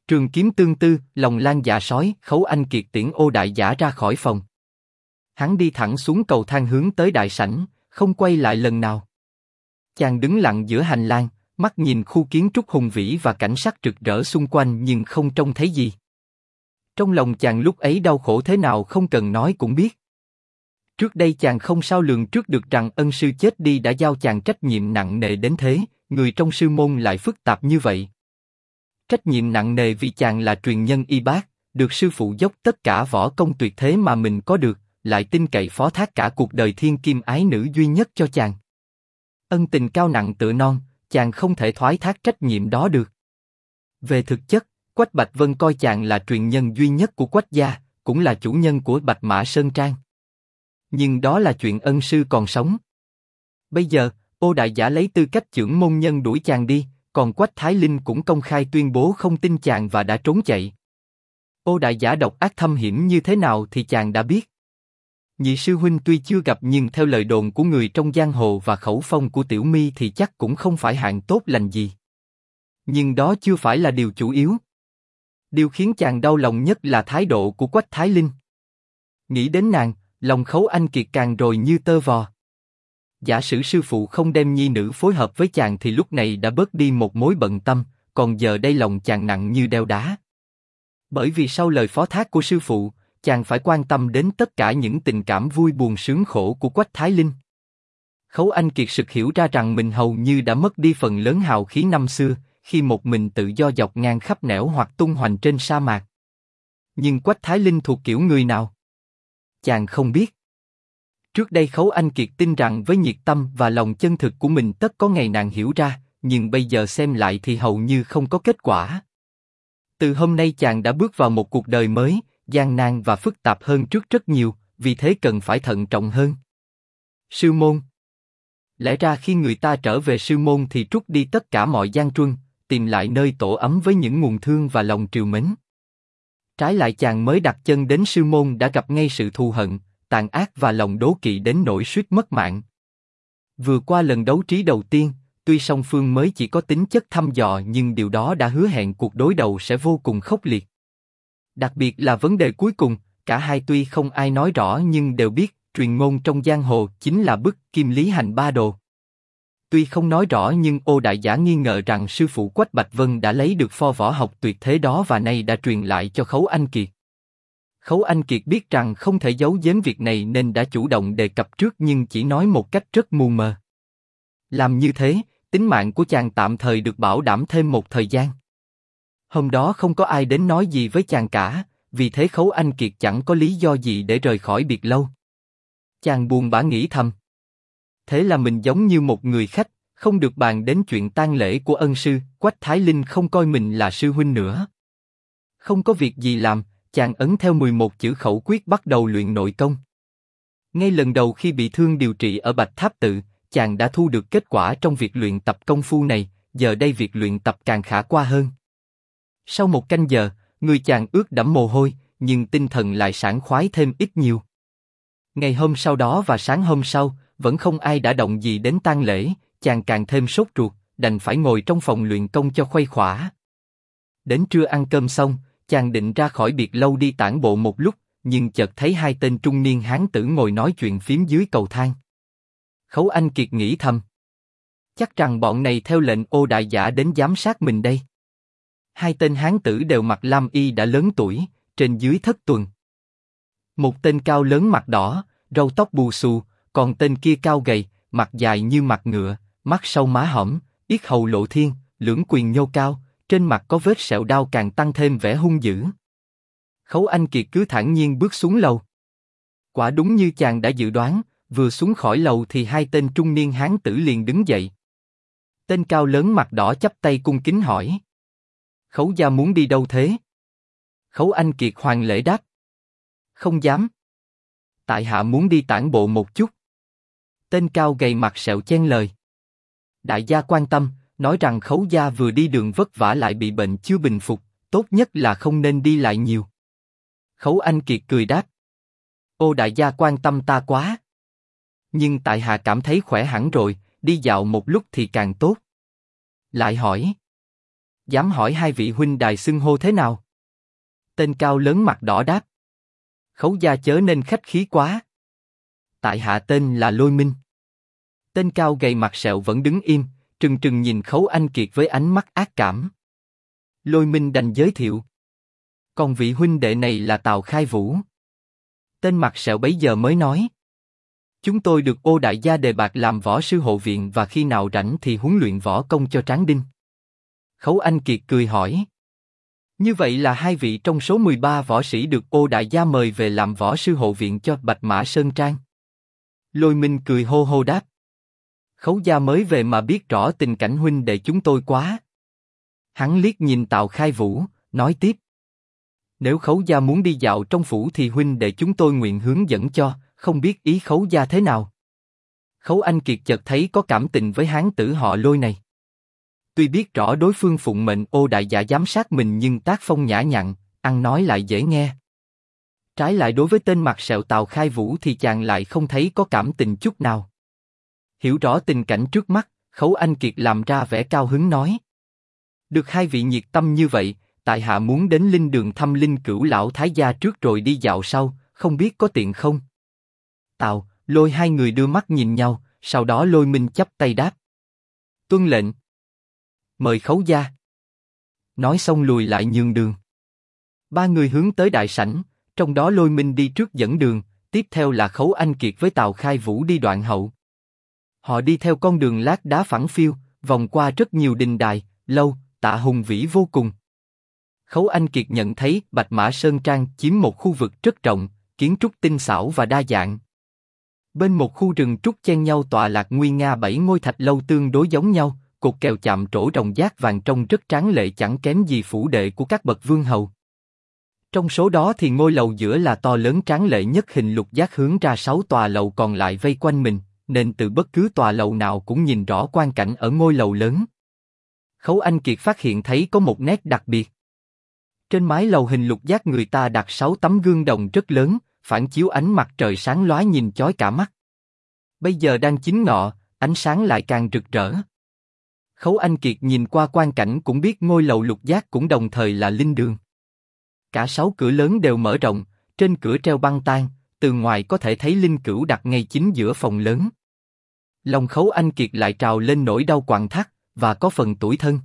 Trường kiếm tương tư, lòng lan dạ sói, Khấu Anh Kiệt tiễn Ô Đại Giả ra khỏi phòng. Hắn đi thẳng xuống cầu thang hướng tới đại sảnh, không quay lại lần nào. Chàng đứng lặng giữa hành lang, mắt nhìn khu kiến trúc hùng vĩ và cảnh sắc rực rỡ xung quanh nhưng không trông thấy gì. Trong lòng chàng lúc ấy đau khổ thế nào không cần nói cũng biết. Trước đây chàng không sao lường trước được rằng ân sư chết đi đã giao chàng trách nhiệm nặng nề đến thế, người trong sư môn lại phức tạp như vậy. Trách nhiệm nặng nề vì chàng là truyền nhân y bác, được sư phụ dốc tất cả võ công tuyệt thế mà mình có được, lại tin cậy phó thác cả cuộc đời thiên kim ái nữ duy nhất cho chàng. Ân tình cao nặng tựa non, chàng không thể thoái thác trách nhiệm đó được. Về thực chất, Quách Bạch Vân coi chàng là truyền nhân duy nhất của Quách gia, cũng là chủ nhân của Bạch Mã Sơn Trang. Nhưng đó là chuyện ân sư còn sống. Bây giờ, Ô Đại Giả lấy tư cách trưởng môn nhân đuổi chàng đi, còn Quách Thái Linh cũng công khai tuyên bố không tin chàng và đã trốn chạy. Ô Đại Giả độc ác thâm hiểm như thế nào thì chàng đã biết. Nhị sư huynh tuy chưa gặp nhưng theo lời đồn của người trong giang hồ và khẩu phong của Tiểu My thì chắc cũng không phải hạng tốt lành gì. Nhưng đó chưa phải là điều chủ yếu. Điều khiến chàng đau lòng nhất là thái độ của Quách Thái Linh. Nghĩ đến nàng, lòng Khấu Anh Kiệt càng rồi như tơ vò. Giả sử sư phụ không đem nhi nữ phối hợp với chàng thì lúc này đã bớt đi một mối bận tâm, còn giờ đây lòng chàng nặng như đeo đá. Bởi vì sau lời phó thác của sư phụ, chàng phải quan tâm đến tất cả những tình cảm vui buồn sướng khổ của Quách Thái Linh. Khấu Anh Kiệt sực hiểu ra rằng mình hầu như đã mất đi phần lớn hào khí năm xưa, khi một mình tự do dọc ngang khắp nẻo hoặc tung hoành trên sa mạc. Nhưng Quách Thái Linh thuộc kiểu người nào? Chàng không biết. Trước đây Khấu Anh Kiệt tin rằng với nhiệt tâm và lòng chân thực của mình tất có ngày nàng hiểu ra, nhưng bây giờ xem lại thì hầu như không có kết quả. Từ hôm nay chàng đã bước vào một cuộc đời mới, gian nan và phức tạp hơn trước rất nhiều, vì thế cần phải thận trọng hơn. Sư môn. Lẽ ra khi người ta trở về sư môn thì trút đi tất cả mọi gian truân, tìm lại nơi tổ ấm với những nguồn thương và lòng trìu mến. Trái lại chàng mới đặt chân đến sư môn đã gặp ngay sự thù hận, tàn ác và lòng đố kỵ đến nỗi suýt mất mạng. Vừa qua lần đấu trí đầu tiên, tuy song phương mới chỉ có tính chất thăm dò nhưng điều đó đã hứa hẹn cuộc đối đầu sẽ vô cùng khốc liệt. Đặc biệt là vấn đề cuối cùng, cả hai tuy không ai nói rõ nhưng đều biết, truyền ngôn trong giang hồ chính là bức Kim Lý Hành Ba Đồ. Tuy không nói rõ nhưng Ô Đại Giả nghi ngờ rằng sư phụ Quách Bạch Vân đã lấy được pho võ học tuyệt thế đó và nay đã truyền lại cho Khấu Anh Kiệt. Khấu Anh Kiệt biết rằng không thể giấu giếm việc này nên đã chủ động đề cập trước nhưng chỉ nói một cách rất mù mờ. Làm như thế, tính mạng của chàng tạm thời được bảo đảm thêm một thời gian. Hôm đó không có ai đến nói gì với chàng cả, vì thế Khấu Anh Kiệt chẳng có lý do gì để rời khỏi biệt lâu. Chàng buồn bã nghĩ thầm. Thế là mình giống như một người khách, không được bàn đến chuyện tang lễ của ân sư, Quách Thái Linh không coi mình là sư huynh nữa. Không có việc gì làm, chàng ấn theo 11 chữ khẩu quyết bắt đầu luyện nội công. Ngay lần đầu khi bị thương điều trị ở Bạch Tháp Tự, chàng đã thu được kết quả trong việc luyện tập công phu này, giờ đây việc luyện tập càng khả qua hơn. Sau một canh giờ, người chàng ướt đẫm mồ hôi, nhưng tinh thần lại sảng khoái thêm ít nhiều. Ngày hôm sau đó và sáng hôm sau, vẫn không ai đã động gì đến tang lễ, chàng càng thêm sốt ruột, đành phải ngồi trong phòng luyện công cho khuây khỏa. Đến trưa ăn cơm xong, chàng định ra khỏi biệt lâu đi tản bộ một lúc, nhưng chợt thấy hai tên trung niên hán tử ngồi nói chuyện phím dưới cầu thang. Khấu Anh Kiệt nghĩ thầm. Chắc rằng bọn này theo lệnh Ô Đại Giả đến giám sát mình đây. Hai tên hán tử đều mặc lam y đã lớn tuổi, trên dưới thất tuần. Một tên cao lớn mặt đỏ, râu tóc bù xù, còn tên kia cao gầy, mặt dài như mặt ngựa, mắt sâu má hõm, yết hầu lộ thiên, lưỡng quyền nhô cao, trên mặt có vết sẹo đao càng tăng thêm vẻ hung dữ. Khấu Anh Kiệt cứ thản nhiên bước xuống lầu. Quả đúng như chàng đã dự đoán, vừa xuống khỏi lầu thì hai tên trung niên hán tử liền đứng dậy. Tên cao lớn mặt đỏ chắp tay cung kính hỏi. Khấu gia muốn đi đâu thế? Khấu Anh Kiệt hoàng lễ đáp. Không dám. Tại hạ muốn đi tản bộ một chút. Tên cao gầy mặt sẹo chen lời. Đại gia quan tâm, nói rằng Khấu gia vừa đi đường vất vả lại bị bệnh chưa bình phục, tốt nhất là không nên đi lại nhiều. Khấu Anh Kiệt cười đáp. Ô đại gia quan tâm ta quá. Nhưng tại hạ cảm thấy khỏe hẳn rồi, đi dạo một lúc thì càng tốt. Lại hỏi. Dám hỏi hai vị huynh đài xưng hô thế nào? Tên cao lớn mặt đỏ đáp. Khấu gia chớ nên khách khí quá. Tại hạ tên là Lôi Minh. Tên cao gầy mặt sẹo vẫn đứng im, trừng trừng nhìn Khấu Anh Kiệt với ánh mắt ác cảm. Lôi Minh đành giới thiệu. Còn vị huynh đệ này là Tào Khai Vũ. Tên mặt sẹo bấy giờ mới nói. Chúng tôi được Ô đại gia đề bạt làm võ sư hộ viện và khi nào rảnh thì huấn luyện võ công cho tráng đinh. Khấu Anh Kiệt cười hỏi. Như vậy là hai vị trong số 13 võ sĩ được Ô đại gia mời về làm võ sư hộ viện cho Bạch Mã Sơn Trang. Lôi Minh cười hô hô đáp. Khấu gia mới về mà biết rõ tình cảnh huynh đệ chúng tôi quá. Hắn liếc nhìn Tào Khai Vũ, nói tiếp. Nếu Khấu gia muốn đi dạo trong phủ thì huynh đệ chúng tôi nguyện hướng dẫn cho, không biết ý Khấu gia thế nào. Khấu Anh Kiệt chợt thấy có cảm tình với hán tử họ Lôi này. Tuy biết rõ đối phương phụng mệnh Ô đại gia giám sát mình nhưng tác phong nhã nhặn, ăn nói lại dễ nghe. Trái lại đối với tên mặt sẹo Tào Khai Vũ thì chàng lại không thấy có cảm tình chút nào. Hiểu rõ tình cảnh trước mắt, Khấu Anh Kiệt làm ra vẻ cao hứng nói. Được hai vị nhiệt tâm như vậy, tại hạ muốn đến linh đường thăm Linh Cửu lão thái gia trước rồi đi dạo sau, không biết có tiện không? Tào, Lôi hai người đưa mắt nhìn nhau, sau đó Lôi Minh chắp tay đáp. Tuân lệnh. Mời Khấu gia. Nói xong lùi lại nhường đường. Ba người hướng tới đại sảnh, trong đó Lôi Minh đi trước dẫn đường, tiếp theo là Khấu Anh Kiệt với Tào Khai Vũ đi đoạn hậu. Họ đi theo con đường lát đá phẳng phiu, vòng qua rất nhiều đình đài, lâu, tạ hùng vĩ vô cùng. Khấu Anh Kiệt nhận thấy Bạch Mã Sơn Trang chiếm một khu vực rất rộng, kiến trúc tinh xảo và đa dạng. Bên một khu rừng trúc chen nhau tọa lạc nguy nga 7 ngôi thạch lâu tương đối giống nhau, cột kèo chạm trổ rồng giác vàng trông rất tráng lệ chẳng kém gì phủ đệ của các bậc vương hầu. Trong số đó thì ngôi lầu giữa là to lớn tráng lệ nhất, hình lục giác hướng ra 6 tòa lầu còn lại vây quanh mình, nên từ bất cứ tòa lầu nào cũng nhìn rõ quang cảnh ở ngôi lầu lớn. Khấu Anh Kiệt phát hiện thấy có một nét đặc biệt. Trên mái lầu hình lục giác người ta đặt 6 tấm gương đồng rất lớn, phản chiếu ánh mặt trời sáng lóa nhìn chói cả mắt. Bây giờ đang chính ngọ, ánh sáng lại càng rực rỡ. Khấu Anh Kiệt nhìn qua quang cảnh cũng biết ngôi lầu lục giác cũng đồng thời là linh đường. Cả 6 cửa lớn đều mở rộng, trên cửa treo băng tang, từ ngoài có thể thấy Linh Cửu đặt ngay chính giữa phòng lớn. Lòng Khấu Anh Kiệt lại trào lên nỗi đau quặn thắt, và có phần tủi thân.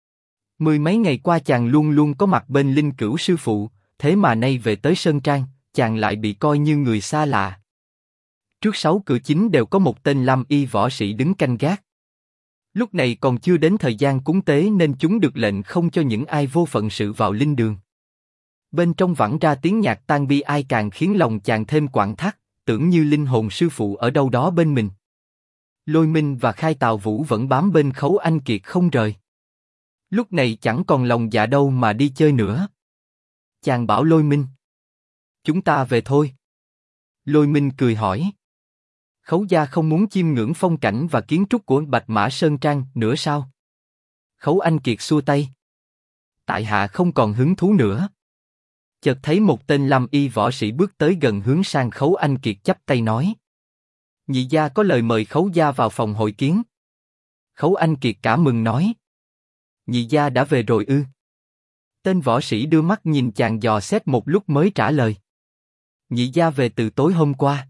Mười mấy ngày qua chàng luôn luôn có mặt bên Linh Cửu sư phụ, thế mà nay về tới Sơn Trang, chàng lại bị coi như người xa lạ. Trước 6 cửa chính đều có một tên lam y võ sĩ đứng canh gác. Lúc này còn chưa đến thời gian cúng tế nên chúng được lệnh không cho những ai vô phận sự vào linh đường. Bên trong vẳng ra tiếng nhạc tang bi ai càng khiến lòng chàng thêm quặn thắt, tưởng như linh hồn sư phụ ở đâu đó bên mình. Lôi Minh và Khai Tào Vũ vẫn bám bên Khấu Anh Kiệt không rời. Lúc này chẳng còn lòng dạ đâu mà đi chơi nữa. Chàng bảo Lôi Minh. Chúng ta về thôi. Lôi Minh cười hỏi. Khấu gia không muốn chiêm ngưỡng phong cảnh và kiến trúc của Bạch Mã Sơn Trang nữa sao? Khấu Anh Kiệt xua tay. Tại hạ không còn hứng thú nữa. Chợt thấy một tên lam y võ sĩ bước tới gần hướng sang Khấu Anh Kiệt chắp tay nói. Nhị gia có lời mời Khấu gia vào phòng hội kiến. Khấu Anh Kiệt cả mừng nói. Nhị gia đã về rồi ư? Tên võ sĩ đưa mắt nhìn chàng dò xét một lúc mới trả lời. Nhị gia về từ tối hôm qua.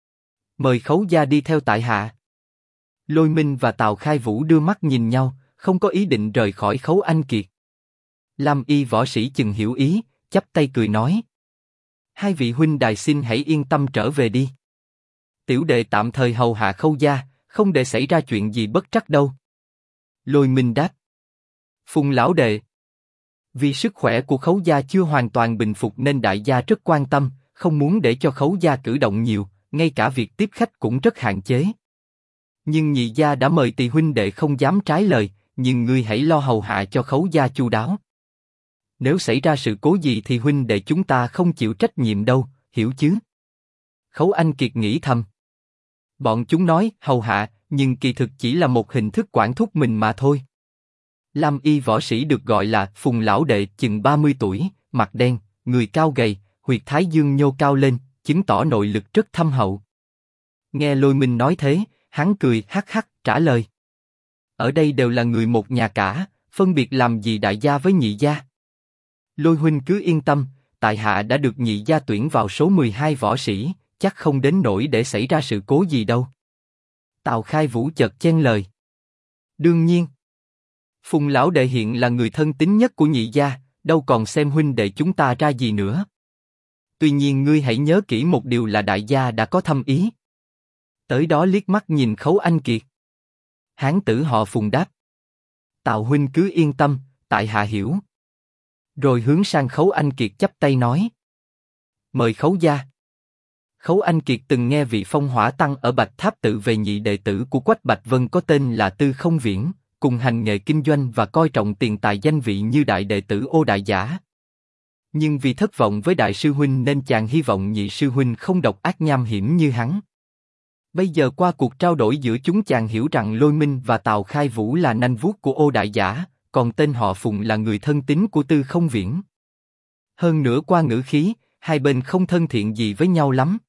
Mời Khấu gia đi theo tại hạ. Lôi Minh và Tào Khai Vũ đưa mắt nhìn nhau, không có ý định rời khỏi Khấu Anh Kiệt. Lam y võ sĩ chừng hiểu ý, chắp tay cười nói. Hai vị huynh đài xin hãy yên tâm trở về đi. Tiểu đệ tạm thời hầu hạ Khâu gia, không để xảy ra chuyện gì bất trắc đâu. Lôi Minh đáp. Phùng lão đệ. Vì sức khỏe của Khấu gia chưa hoàn toàn bình phục nên đại gia rất quan tâm, không muốn để cho Khấu gia cử động nhiều, ngay cả việc tiếp khách cũng rất hạn chế. Nhưng nhị gia đã mời thì huynh đệ không dám trái lời, nhưng ngươi hãy lo hầu hạ cho Khấu gia chu đáo. Nếu xảy ra sự cố gì thì huynh đệ chúng ta không chịu trách nhiệm đâu, hiểu chứ? Khấu Anh Kiệt nghĩ thầm. Bọn chúng nói hầu hạ, nhưng kỳ thực chỉ là một hình thức quản thúc mình mà thôi. Lam y võ sĩ được gọi là Phùng lão đệ, chừng 30 tuổi, mặt đen, người cao gầy, huyệt thái dương nhô cao lên, chứng tỏ nội lực rất thâm hậu. Nghe Lôi Minh nói thế, hắn cười hắc hắc trả lời. Ở đây đều là người một nhà cả, phân biệt làm gì đại gia với nhị gia. Lôi huynh cứ yên tâm, tại hạ đã được nhị gia tuyển vào số 12 võ sĩ, chắc không đến nỗi để xảy ra sự cố gì đâu. Tào Khai Vũ chợt chen lời. Đương nhiên. Phùng lão đệ hiện là người thân tín nhất của nhị gia, đâu còn xem huynh đệ chúng ta ra gì nữa. Tuy nhiên ngươi hãy nhớ kỹ một điều là đại gia đã có thâm ý. Tới đó liếc mắt nhìn Khấu Anh Kiệt. Hán tử họ Phùng đáp. Tào huynh cứ yên tâm, tại hạ hiểu. Rồi hướng sang Khấu Anh Kiệt chắp tay nói. Mời Khấu gia. Khấu Anh Kiệt từng nghe vị phong hỏa tăng ở Bạch Tháp tự về nhị đệ tử của Quách Bạch Vân có tên là Tư Không Viễn, cùng hành nghề kinh doanh và coi trọng tiền tài danh vị như đại đệ tử Ô Đại Giả. Nhưng vì thất vọng với đại sư huynh nên chàng hy vọng nhị sư huynh không độc ác nham hiểm như hắn. Bây giờ qua cuộc trao đổi giữa chúng chàng hiểu rằng Lôi Minh và Tào Khai Vũ là nanh vuốt của Ô Đại Giả, còn tên họ Phùng là người thân tín của Tư Không Viễn. Hơn nữa qua ngữ khí, hai bên không thân thiện gì với nhau lắm.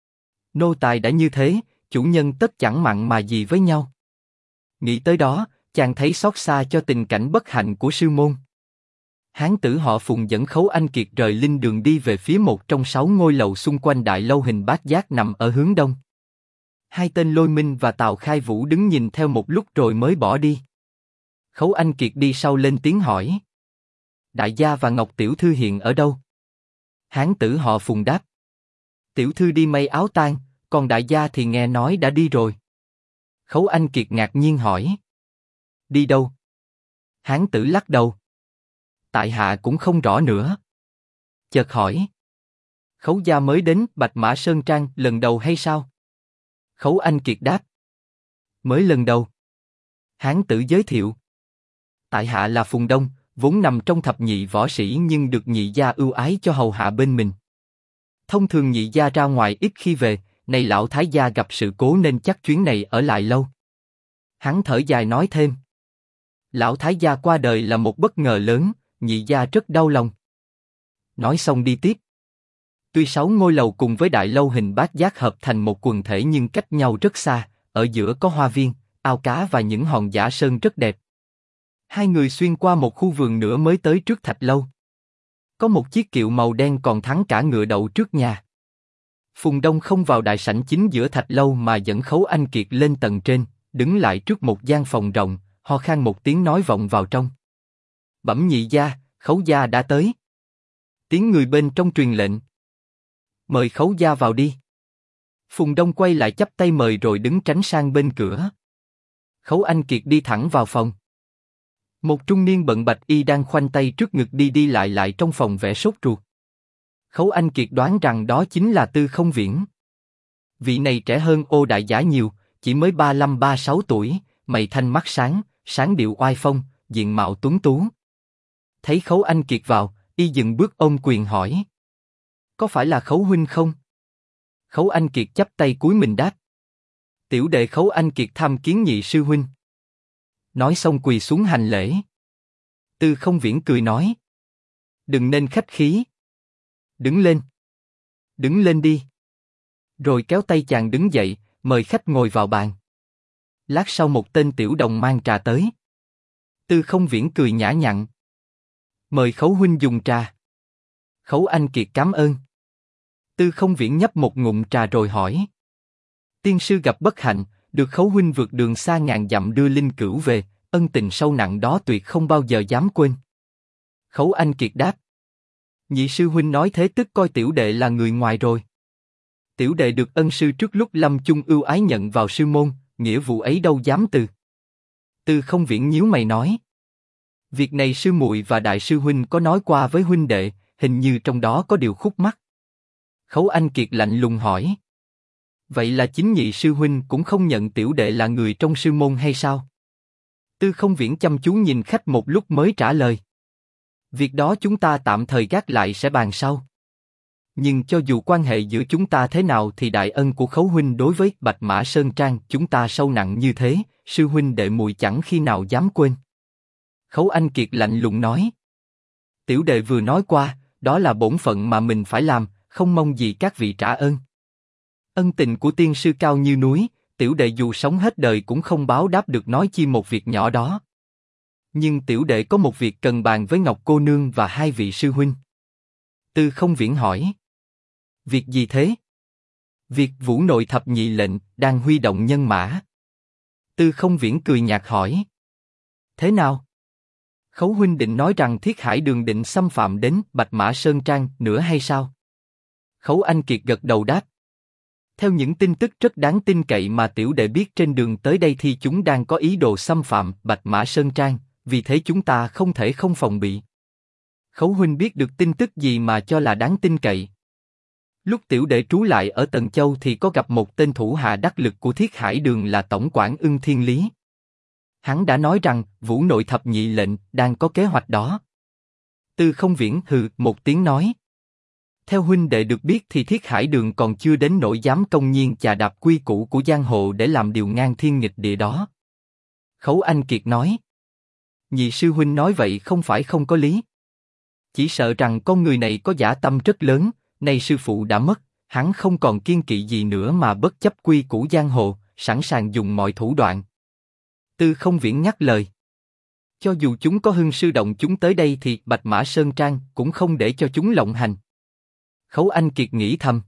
Nô tài đã như thế, chủ nhân tất chẳng mặn mà gì với nhau. Nghĩ tới đó, chàng thấy xót xa cho tình cảnh bất hạnh của sư môn. Hán tử họ Phùng dẫn Khấu Anh Kiệt rời linh đường đi về phía một trong 6 ngôi lầu xung quanh đại lâu hình bát giác nằm ở hướng đông. Hai tên Lôi Minh và Tào Khai Vũ đứng nhìn theo một lúc rồi mới bỏ đi. Khấu Anh Kiệt đi sau lên tiếng hỏi. Đại gia và Ngọc Tiểu Thư hiện ở đâu? Hán tử họ Phùng đáp. Tiểu Thư đi may áo tang, còn đại gia thì nghe nói đã đi rồi. Khấu Anh Kiệt ngạc nhiên hỏi. Đi đâu? Hán tử lắc đầu. Tại hạ cũng không rõ nữa. Chợt hỏi. Khấu gia mới đến Bạch Mã Sơn Trang lần đầu hay sao? Khấu Anh Kiệt đáp. Mới lần đầu. Hán tử giới thiệu. Tại hạ là Phùng Đông, vốn nằm trong thập nhị võ sĩ nhưng được nhị gia ưu ái cho hầu hạ bên mình. Thông thường nhị gia ra ngoài ít khi về, nay lão thái gia gặp sự cố nên chắc chuyến này ở lại lâu. Hắn thở dài nói thêm. Lão thái gia qua đời là một bất ngờ lớn, nhị gia rất đau lòng. Nói xong đi tiếp. Tuy 6 ngôi lầu cùng với đại lâu hình bát giác hợp thành một quần thể nhưng cách nhau rất xa, ở giữa có hoa viên, ao cá và những hòn dã sơn rất đẹp. Hai người xuyên qua một khu vườn nữa mới tới trước thạch lâu. Có một chiếc kiệu màu đen còn thắng cả ngựa đậu trước nhà. Phùng Đông không vào đại sảnh chính giữa thạch lâu mà dẫn Khấu Anh Kiệt lên tầng trên, đứng lại trước một gian phòng rộng, ho khan một tiếng nói vọng vào trong. Bẩm nhị gia, Khấu gia đã tới. Tiếng người bên trong truyền lệnh. Mời Khấu gia vào đi. Phùng Đông quay lại chắp tay mời rồi đứng tránh sang bên cửa. Khấu Anh Kiệt đi thẳng vào phòng. Một trung niên bận bạch y đang khoanh tay trước ngực đi đi lại lại trong phòng vẻ sốt ruột. Khấu Anh Kiệt đoán rằng đó chính là Tư Không Viễn. Vị này trẻ hơn Ô Đại Giả nhiều, chỉ mới 35-36 tuổi, mày thanh mắt sáng, sáng điệu oai phong, diện mạo tuấn tú. Thấy Khấu Anh Kiệt vào, y dừng bước ôm quyền hỏi. Có phải là Khấu huynh không? Khấu Anh Kiệt chắp tay cúi mình đáp. Tiểu đệ Khấu Anh Kiệt tham kiến nhị sư huynh. Nói xong quỳ xuống hành lễ. Tư Không Viễn cười nói. Đừng nên khách khí. Đứng lên. Đứng lên đi. Rồi kéo tay chàng đứng dậy, mời khách ngồi vào bàn. Lát sau một tên tiểu đồng mang trà tới. Tư Không Viễn cười nhã nhặn. Mời Khấu huynh dùng trà. Khấu Anh Kiệt cảm ơn. Tư Không Viễn nhấp một ngụm trà rồi hỏi. Tiên sư gặp bất hạnh, được Khấu huynh vượt đường xa ngàn dặm đưa linh cữu về, ân tình sâu nặng đó tuyệt không bao giờ dám quên. Khấu Anh Kiệt đáp. Nhị sư huynh nói thế tức coi tiểu đệ là người ngoài rồi. Tiểu đệ được ân sư trước lúc lâm chung ưu ái nhận vào sư môn, nghĩa vụ ấy đâu dám từ. Tư Không Viễn nhíu mày nói. Việc này sư muội và đại sư huynh có nói qua với huynh đệ, hình như trong đó có điều khúc mắc. Khấu Anh Kiệt lạnh lùng hỏi. Vậy là chính nhị sư huynh cũng không nhận tiểu đệ là người trong sư môn hay sao? Tư Không Viễn chăm chú nhìn khách một lúc mới trả lời. Việc đó chúng ta tạm thời gác lại sẽ bàn sau. Nhưng cho dù quan hệ giữa chúng ta thế nào thì đại ân của Khấu huynh đối với Bạch Mã Sơn Trang chúng ta sâu nặng như thế, sư huynh đệ muội chẳng khi nào dám quên. Khấu Anh Kiệt lạnh lùng nói. Tiểu đệ vừa nói qua, đó là bổn phận mà mình phải làm, không mong gì các vị trả ơn. Ân tình của tiên sư cao như núi, tiểu đệ dù sống hết đời cũng không báo đáp được nói chi một việc nhỏ đó. Nhưng tiểu đệ có một việc cần bàn với Ngọc cô nương và hai vị sư huynh. Tư Không Viễn hỏi. Việc gì thế? Việc Vũ Nội thập nhị lệnh đang huy động nhân mã. Tư Không Viễn cười nhạt hỏi. Thế nào? Khấu huynh định nói rằng Thiết Hải Đường định xâm phạm đến Bạch Mã Sơn Trang nữa hay sao? Khấu Anh Kiệt gật đầu đáp. Theo những tin tức rất đáng tin cậy mà tiểu đệ biết trên đường tới đây thì chúng đang có ý đồ xâm phạm Bạch Mã Sơn Trang, vì thế chúng ta không thể không phòng bị. Khấu huynh biết được tin tức gì mà cho là đáng tin cậy? Lúc tiểu đệ trú lại ở Tần Châu thì có gặp một tên thủ hạ đắc lực của Thiết Hải Đường là Tổng quản Ưng Thiên Lý. Hắn đã nói rằng Vũ Nội thập nhị lệnh đang có kế hoạch đó. Tư Không Viễn hừ một tiếng nói. Theo huynh đệ được biết thì Thiết Hải Đường còn chưa đến nỗi dám công nhiên chà đạp quy củ của giang hồ để làm điều ngang thiên nghịch địa đó. Khấu Anh Kiệt nói. Nhị sư huynh nói vậy không phải không có lý. Chỉ sợ rằng con người này có dã tâm rất lớn, nay sư phụ đã mất, hắn không còn kiêng kỵ gì nữa mà bất chấp quy củ giang hồ, sẵn sàng dùng mọi thủ đoạn. Tư Không Viễn nhắc lời. Cho dù chúng có Hưng sư động chúng tới đây thì Bạch Mã Sơn Trang cũng không để cho chúng lộng hành. Khấu Anh Kiệt nghĩ thầm.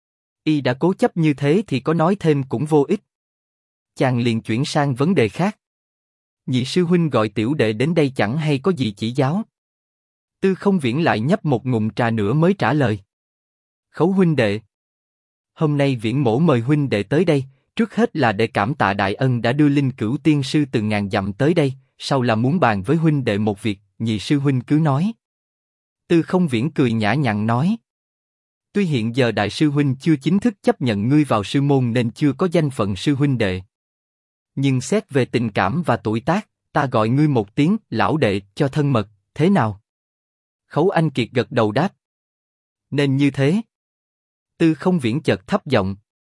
Y đã cố chấp như thế thì có nói thêm cũng vô ích. Chàng liền chuyển sang vấn đề khác. Nhị sư huynh gọi tiểu đệ đến đây chẳng hay có gì chỉ giáo. Tư Không Viễn lại nhấp một ngụm trà nữa mới trả lời. Khấu huynh đệ. Hôm nay Viễn mỗ mời huynh đệ tới đây, trước hết là để cảm tạ đại ân đã đưa Linh Cửu tiên sư từ ngàn dặm tới đây, sau là muốn bàn với huynh đệ một việc, nhị sư huynh cứ nói. Tư Không Viễn cười nhã nhặn nói. Tuy hiện giờ đại sư huynh chưa chính thức chấp nhận ngươi vào sư môn nên chưa có danh phận sư huynh đệ. Nhưng xét về tình cảm và tuổi tác, ta gọi ngươi một tiếng lão đệ cho thân mật, thế nào? Khấu Anh Kiệt gật đầu đáp. Nên như thế. Tư Không Viễn chợt thấp giọng.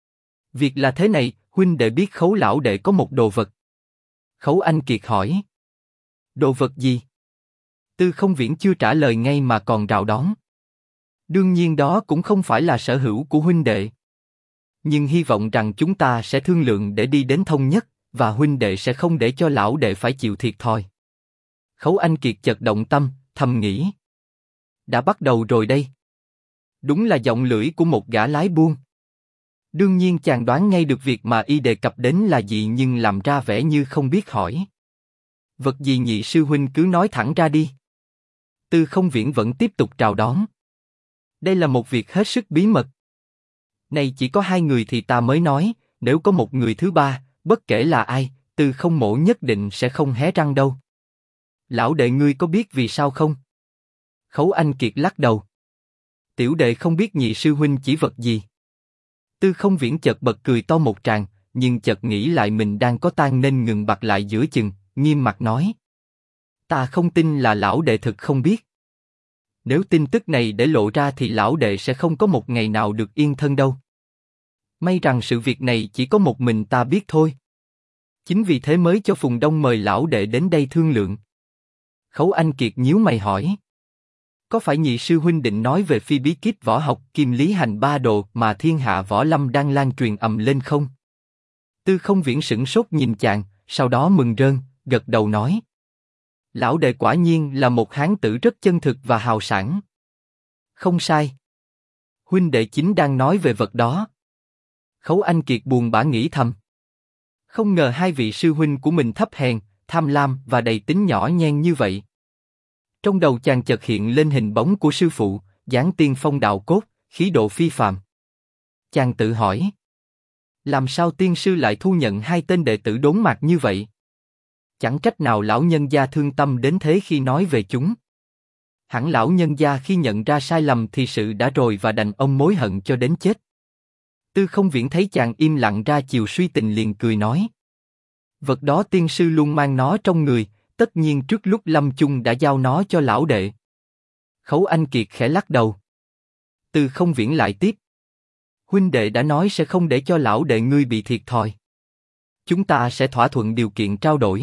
Việc là thế này, huynh đệ biết Khấu lão đệ có một đồ vật. Khấu Anh Kiệt hỏi. Đồ vật gì? Tư Không Viễn chưa trả lời ngay mà còn rào đón. Đương nhiên đó cũng không phải là sở hữu của huynh đệ. Nhưng hy vọng rằng chúng ta sẽ thương lượng để đi đến thống nhất, và huynh đệ sẽ không để cho lão đệ phải chịu thiệt thòi. Khấu Anh Kiệt chợt động tâm, thầm nghĩ. Đã bắt đầu rồi đây. Đúng là giọng lưỡi của một gã lái buôn. Đương nhiên chàng đoán ngay được việc mà y đề cập đến là gì nhưng làm ra vẻ như không biết hỏi. Vật gì nhị sư huynh cứ nói thẳng ra đi. Tư Không Viễn vẫn tiếp tục chào đón. Đây là một việc hết sức bí mật. Này chỉ có hai người thì ta mới nói, nếu có một người thứ ba, bất kể là ai, Tư Không mỗ nhất định sẽ không hé răng đâu. Lão đệ ngươi có biết vì sao không? Khấu Anh Kiệt lắc đầu. Tiểu đệ không biết nhị sư huynh chỉ vật gì. Tư Không Viễn chợt bật cười to một tràng, nhưng chợt nghĩ lại mình đang có tang nên ngừng bặt lại giữa chừng, nghiêm mặt nói. Ta không tin là lão đệ thực không biết. Nếu tin tức này để lộ ra thì lão đệ sẽ không có một ngày nào được yên thân đâu. May rằng sự việc này chỉ có một mình ta biết thôi. Chính vì thế mới cho Phùng Đông mời lão đệ đến đây thương lượng. Khấu Anh Kiệt nhíu mày hỏi. Có phải nhị sư huynh định nói về phi bí kíp võ học Kim Lý Hành Ba Đồ mà thiên hạ võ lâm đang lan truyền ầm lên không? Tư Không Viễn sửng sốt nhìn chàng, sau đó mừng rơn, gật đầu nói. Lão đệ quả nhiên là một hán tử rất chân thực và hào sảng. Không sai. Huynh đệ chính đang nói về vật đó. Khấu Anh Kiệt buồn bã nghĩ thầm. Không ngờ hai vị sư huynh của mình thấp hèn, tham lam và đầy tính nhỏ nhen như vậy. Trong đầu chàng chợt hiện lên hình bóng của sư phụ, dáng tiên phong đạo cốt, khí độ phi phàm. Chàng tự hỏi. Làm sao tiên sư lại thu nhận hai tên đệ tử đốn mạc như vậy? Chẳng trách nào lão nhân gia thương tâm đến thế khi nói về chúng. Hẳn lão nhân gia khi nhận ra sai lầm thì sự đã rồi và đành ông mối hận cho đến chết. Tư Không Viễn thấy chàng im lặng ra chiều suy tình liền cười nói. Vật đó tiên sư luôn mang nó trong người, tất nhiên trước lúc lâm chung đã giao nó cho lão đệ. Khấu Anh Kiệt khẽ lắc đầu. Tư Không Viễn lại tiếp. Huynh đệ đã nói sẽ không để cho lão đệ ngươi bị thiệt thòi. Chúng ta sẽ thỏa thuận điều kiện trao đổi.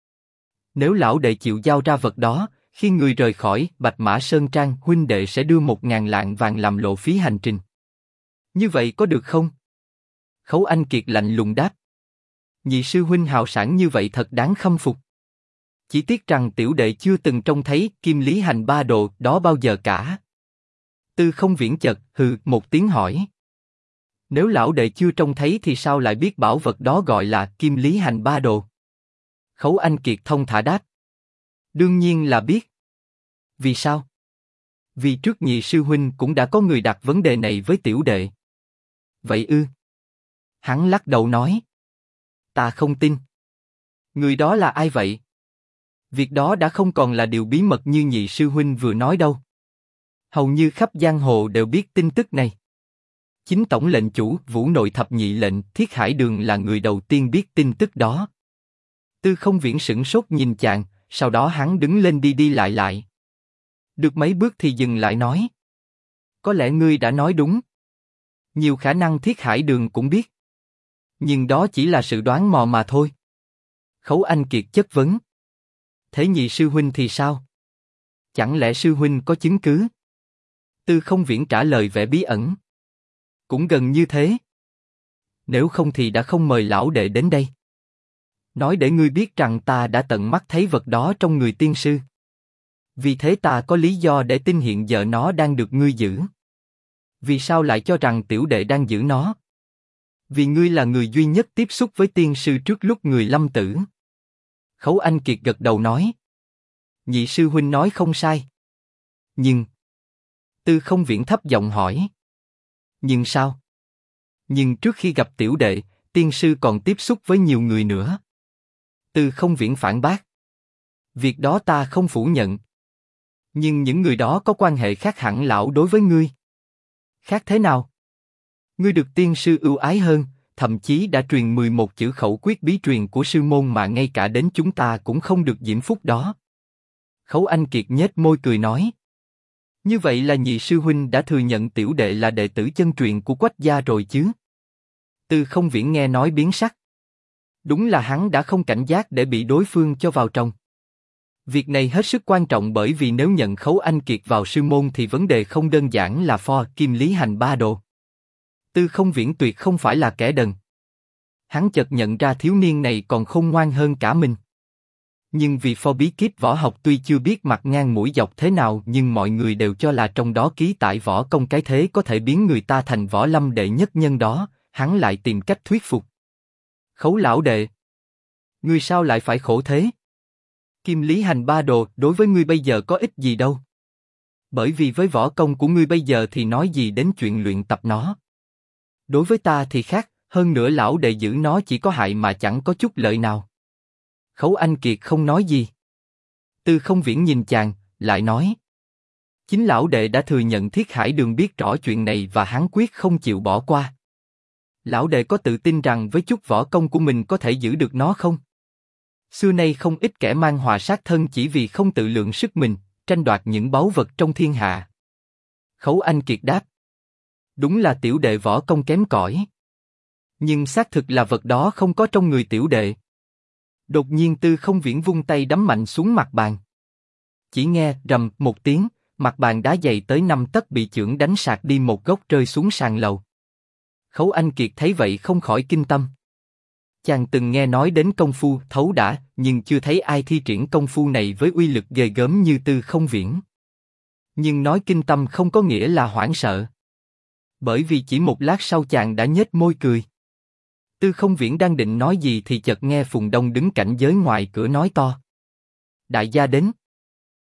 Nếu lão đệ chịu giao ra vật đó, khi người rời khỏi Bạch Mã Sơn Trang, huynh đệ sẽ đưa 1.000 lạng vàng làm lộ phí hành trình. Như vậy có được không? Khấu Anh Kiệt lạnh lùng đáp. Nhị sư huynh hào sảng như vậy thật đáng khâm phục. Chỉ tiếc rằng tiểu đệ chưa từng trông thấy kim lý hành ba đồ đó bao giờ cả. Tư Không Viễn chợt hừ một tiếng hỏi. Nếu lão đệ chưa trông thấy thì sao lại biết bảo vật đó gọi là kim lý hành ba đồ? Khấu Anh Kiệt thông thả đáp. Đương nhiên là biết. Vì sao? Vì trước nhị sư huynh cũng đã có người đặt vấn đề này với tiểu đệ. Vậy ư? Hắn lắc đầu nói. Ta không tin. Người đó là ai vậy? Việc đó đã không còn là điều bí mật như nhị sư huynh vừa nói đâu. Hầu như khắp giang hồ đều biết tin tức này. Chính tổng lệnh chủ Vũ Nội thập nhị lệnh Thiết Hải Đường là người đầu tiên biết tin tức đó. Tư Không Viễn sửng sốt nhìn chàng, sau đó hắn đứng lên đi đi lại lại. Được mấy bước thì dừng lại nói. Có lẽ ngươi đã nói đúng. Nhiều khả năng Thiết Hải Đường cũng biết. Nhưng đó chỉ là sự đoán mò mà thôi. Khấu Anh Kiệt chất vấn. Thế nhị sư huynh thì sao? Chẳng lẽ sư huynh có chứng cứ? Tư Không Viễn trả lời vẻ bí ẩn. Cũng gần như thế. Nếu không thì đã không mời lão đệ đến đây. Nói để ngươi biết rằng ta đã tận mắt thấy vật đó trong người tiên sư. Vì thế ta có lý do để tin hiện giờ nó đang được ngươi giữ. Vì sao lại cho rằng tiểu đệ đang giữ nó? Vì ngươi là người duy nhất tiếp xúc với tiên sư trước lúc người lâm tử. Khấu Anh Kiệt gật đầu nói. Nhị sư huynh nói không sai. Nhưng... Tư Không Viễn thấp giọng hỏi. Nhưng sao? Nhưng trước khi gặp tiểu đệ, tiên sư còn tiếp xúc với nhiều người nữa. Tư Không Viễn phản bác. Việc đó ta không phủ nhận. Nhưng những người đó có quan hệ khác hẳn lão đối với ngươi. Khác thế nào? Ngươi được tiên sư ưu ái hơn, thậm chí đã truyền 11 chữ khẩu quyết bí truyền của sư môn mà ngay cả đến chúng ta cũng không được diễm phúc đó. Khấu Anh Kiệt nhếch môi cười nói. Như vậy là nhị sư huynh đã thừa nhận tiểu đệ là đệ tử chân truyền của Quách gia rồi chứ? Tư Không Viễn nghe nói biến sắc. Đúng là hắn đã không cảnh giác để bị đối phương cho vào trong. Việc này hết sức quan trọng bởi vì nếu nhận Khấu Anh Kiệt vào sư môn thì vấn đề không đơn giản là pho kim lý hành ba đồ. Tư Không Viễn tuyệt không phải là kẻ đần. Hắn chợt nhận ra thiếu niên này còn khôn ngoan hơn cả mình. Nhưng vì pho bí kíp võ học tuy chưa biết mặt ngang mũi dọc thế nào nhưng mọi người đều cho là trong đó ký tại võ công cái thế có thể biến người ta thành võ lâm đệ nhất nhân đó, hắn lại tìm cách thuyết phục. Khấu lão đệ, ngươi sao lại phải khổ thế? Kim lý hành ba đồ đối với ngươi bây giờ có ích gì đâu. Bởi vì với võ công của ngươi bây giờ thì nói gì đến chuyện luyện tập nó. Đối với ta thì khác, hơn nữa lão đệ giữ nó chỉ có hại mà chẳng có chút lợi nào. Khấu Anh Kiệt không nói gì. Tư Không Viễn nhìn chàng, lại nói. Chính lão đệ đã thừa nhận Thiết Hải Đường biết rõ chuyện này và hắn quyết không chịu bỏ qua. Lão đệ có tự tin rằng với chút võ công của mình có thể giữ được nó không? Xưa nay không ít kẻ mang họa sát thân chỉ vì không tự lượng sức mình, tranh đoạt những báu vật trong thiên hạ. Khấu Anh Kiệt đáp. Đúng là tiểu đệ võ công kém cỏi. Nhưng xác thực là vật đó không có trong người tiểu đệ. Đột nhiên Tư Không Viễn vung tay đấm mạnh xuống mặt bàn. Chỉ nghe rầm một tiếng, mặt bàn đá dày tới 5 tấc bị chưởng đánh sạc đi một góc rơi xuống sàn lầu. Khấu Anh Kiệt thấy vậy không khỏi kinh tâm. Chàng từng nghe nói đến công phu thấu đả, nhưng chưa thấy ai thi triển công phu này với uy lực ghê gớm như Tư Không Viễn. Nhưng nói kinh tâm không có nghĩa là hoảng sợ. Bởi vì chỉ một lát sau chàng đã nhếch môi cười. Tư Không Viễn đang định nói gì thì chợt nghe Phùng Đông đứng cạnh giới ngoài cửa nói to. Đại gia đến.